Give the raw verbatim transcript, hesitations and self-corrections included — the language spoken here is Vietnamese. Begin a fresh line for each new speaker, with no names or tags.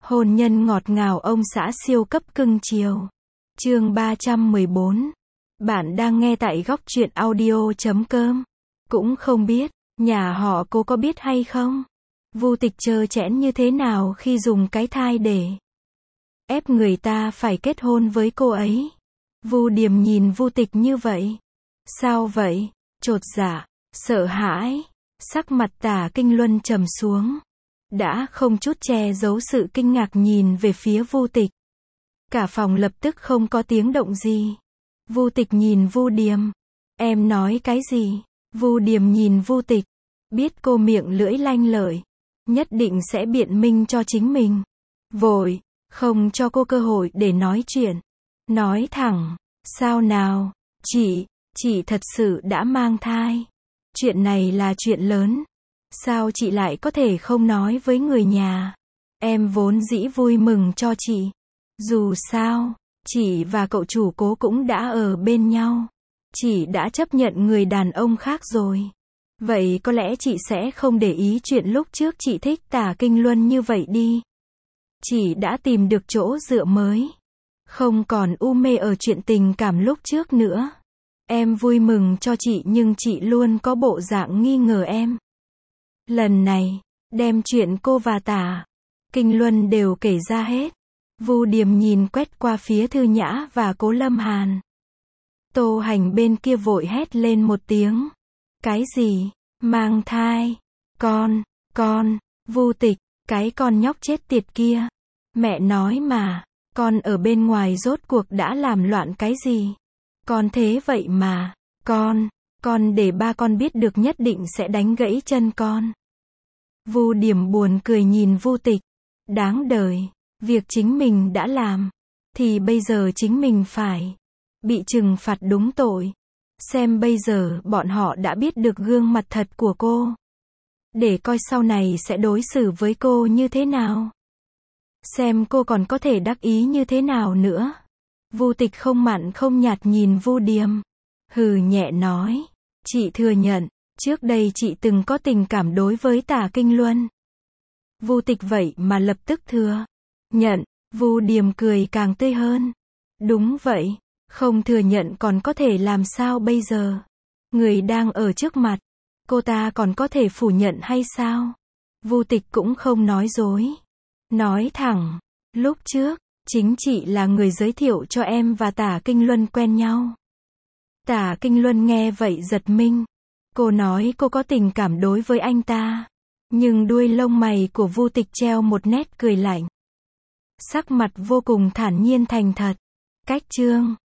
Hôn nhân ngọt ngào ông xã siêu cấp cưng chiều. Chương ba trăm mười bốn. Bạn đang nghe tại góc truyện audio chấm com. Cũng không biết, nhà họ cô có biết hay không? Vu Tịch trơ trẽn như thế nào khi dùng cái thai để ép người ta phải kết hôn với cô ấy. Vu Điềm nhìn Vu Tịch như vậy. Sao vậy? Chột dạ, sợ hãi, sắc mặt Tả Kinh Luân trầm xuống. Đã không chút che giấu sự kinh ngạc nhìn về phía Vu Tịch. Cả phòng lập tức không có tiếng động gì. Vu Tịch nhìn Vu Điềm. Em nói cái gì? Vu Điềm nhìn Vu Tịch. Biết cô miệng lưỡi lanh lợi. Nhất định sẽ biện minh cho chính mình. Vội, không cho cô cơ hội để nói chuyện. Nói thẳng, sao nào? Chị, chị thật sự đã mang thai. Chuyện này là chuyện lớn. Sao chị lại có thể không nói với người nhà? Em vốn dĩ vui mừng cho chị. Dù sao, chị và cậu chủ Cố cũng đã ở bên nhau. Chị đã chấp nhận người đàn ông khác rồi. Vậy có lẽ chị sẽ không để ý chuyện lúc trước chị thích Tả Kinh Luân như vậy đi. Chị đã tìm được chỗ dựa mới. Không còn u mê ở chuyện tình cảm lúc trước nữa. Em vui mừng cho chị nhưng chị luôn có bộ dạng nghi ngờ em. Lần này, đem chuyện cô và Tả Kinh Luân đều kể ra hết. Vu Điềm nhìn quét qua phía Thư Nhã và Cố Lâm Hàn. Tô Hành bên kia vội hét lên một tiếng. Cái gì? Mang thai? Con, con, Vu Tịch, cái con nhóc chết tiệt kia. Mẹ nói mà, con ở bên ngoài rốt cuộc đã làm loạn cái gì? Con thế vậy mà, con, con để ba con biết được nhất định sẽ đánh gãy chân con. Vu Điềm buồn cười nhìn Vu Tịch. Đáng đời, việc chính mình đã làm, thì bây giờ chính mình phải bị trừng phạt đúng tội. Xem bây giờ bọn họ đã biết được gương mặt thật của cô. Để coi sau này sẽ đối xử với cô như thế nào. Xem cô còn có thể đắc ý như thế nào nữa. Vu Tịch không mặn không nhạt nhìn Vu Điềm. Hừ nhẹ nói. Chị thừa nhận, trước đây chị từng có tình cảm đối với Tả Kinh Luân. Vu Tịch vậy mà lập tức thừa nhận. Vu Điềm cười càng tươi hơn. Đúng vậy, không thừa nhận còn có thể làm sao bây giờ? Người đang ở trước mặt, cô ta còn có thể phủ nhận hay sao? Vu Tịch cũng không nói dối. Nói thẳng, lúc trước, chính chị là người giới thiệu cho em và Tả Kinh Luân quen nhau. Tả Kinh Luân nghe vậy giật mình. Cô nói cô có tình cảm đối với anh ta. Nhưng đuôi lông mày của Vu Tịch treo một nét cười lạnh. Sắc mặt vô cùng thản nhiên thành thật. Cách chương